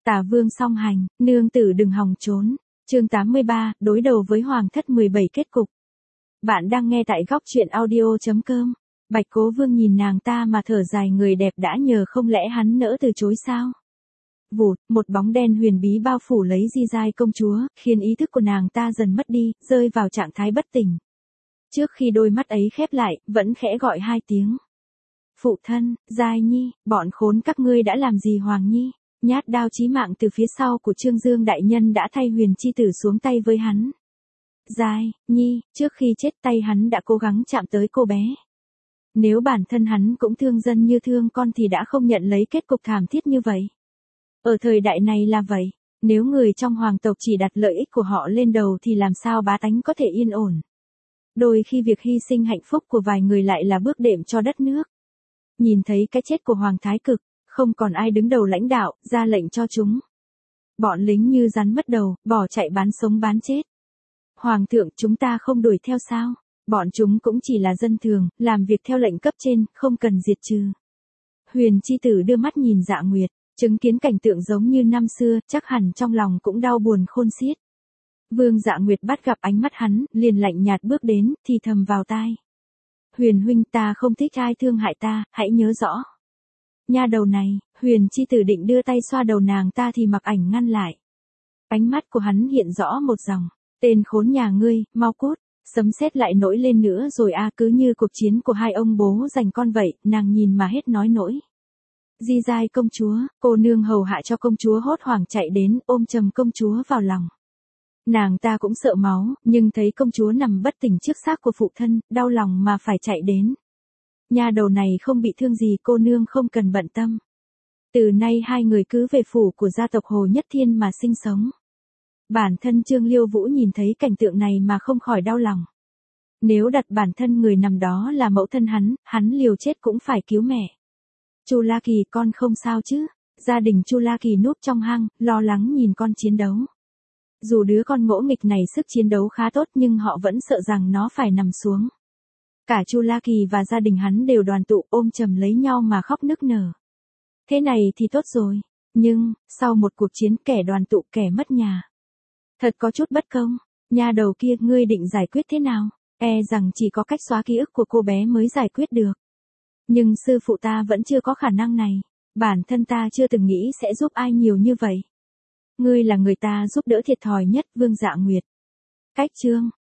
Tả vương song hành, nương tử đừng hòng trốn. Chương 83, đối đầu với hoàng thất 17 kết cục. Bạn đang nghe tại góc truyện audio.com. Bạch Cố Vương nhìn nàng ta mà thở dài, người đẹp đã nhờ, không lẽ hắn nỡ từ chối sao? Vụt, một bóng đen huyền bí bao phủ lấy Di Giai công chúa, khiến ý thức của nàng ta dần mất đi, rơi vào trạng thái bất tỉnh. Trước khi đôi mắt ấy khép lại, vẫn khẽ gọi 2 tiếng. Phụ thân, Giai Nhi, bọn khốn các ngươi đã làm gì Hoàng Nhi? Nhát đao chí mạng từ phía sau của Trương Dương đại nhân đã thay Huyền chi tử xuống tay với hắn. Giai Nhi, trước khi chết tay hắn đã cố gắng chạm tới cô bé. Nếu bản thân hắn cũng thương dân như thương con thì đã không nhận lấy kết cục thảm thiết như vậy. Ở thời đại này là vậy, nếu người trong hoàng tộc chỉ đặt lợi ích của họ lên đầu thì làm sao bá tánh có thể yên ổn. Đôi khi việc hy sinh hạnh phúc của vài người lại là bước đệm cho đất nước. Nhìn thấy cái chết của Hoàng Thái Cực, không còn ai đứng đầu lãnh đạo, ra lệnh cho chúng. Bọn lính như rắn mất đầu, bỏ chạy bán sống bán chết. Hoàng thượng, chúng ta không đuổi theo sao? Bọn chúng cũng chỉ là dân thường, làm việc theo lệnh cấp trên, không cần diệt trừ. Huyền chi tử đưa mắt nhìn Dạ Nguyệt, chứng kiến cảnh tượng giống như năm xưa, chắc hẳn trong lòng cũng đau buồn khôn xiết. Vương Dạ Nguyệt bắt gặp ánh mắt hắn, liền lạnh nhạt bước đến, thì thầm vào tai. Huyền huynh, ta không thích ai thương hại ta, hãy nhớ rõ. Nha đầu này, Huyền chi tử định đưa tay xoa đầu nàng ta thì Mặc Ảnh ngăn lại. Ánh mắt của hắn hiện rõ một dòng. Tên khốn nhà ngươi, mau cút. Sấm sét lại nổi lên nữa rồi à, cứ như cuộc chiến của hai ông bố giành con vậy, nàng nhìn mà hết nói nổi. Di Giai công chúa, cô nương hầu hạ cho công chúa hốt hoảng chạy đến, ôm chầm công chúa vào lòng. Nàng ta cũng sợ máu, nhưng thấy công chúa nằm bất tỉnh trước xác của phụ thân, đau lòng mà phải chạy đến. Nha đầu này không bị thương gì, cô nương không cần bận tâm. Từ nay hai người cứ về phủ của gia tộc Hồ Nhất Thiên mà sinh sống. Bản thân Trương Liêu Vũ nhìn thấy cảnh tượng này mà không khỏi đau lòng. Nếu đặt bản thân người nằm đó là mẫu thân hắn liều chết cũng phải cứu mẹ. Chu La Kỳ, con không sao chứ? Gia đình Chu La Kỳ núp trong hang, lo lắng nhìn con chiến đấu. Dù đứa con ngỗ nghịch này sức chiến đấu khá tốt nhưng họ vẫn sợ rằng nó phải nằm xuống. Cả Chu La Kỳ và gia đình hắn đều đoàn tụ ôm chầm lấy nhau mà khóc nức nở. Thế này thì tốt rồi, nhưng, sau một cuộc chiến kẻ đoàn tụ kẻ mất nhà. Thật có chút bất công, nha đầu kia ngươi định giải quyết thế nào? E rằng chỉ có cách xóa ký ức của cô bé mới giải quyết được. Nhưng sư phụ ta vẫn chưa có khả năng này, bản thân ta chưa từng nghĩ sẽ giúp ai nhiều như vậy. Ngươi là người ta giúp đỡ thiệt thòi nhất, Vương Dạ Nguyệt. Cách chương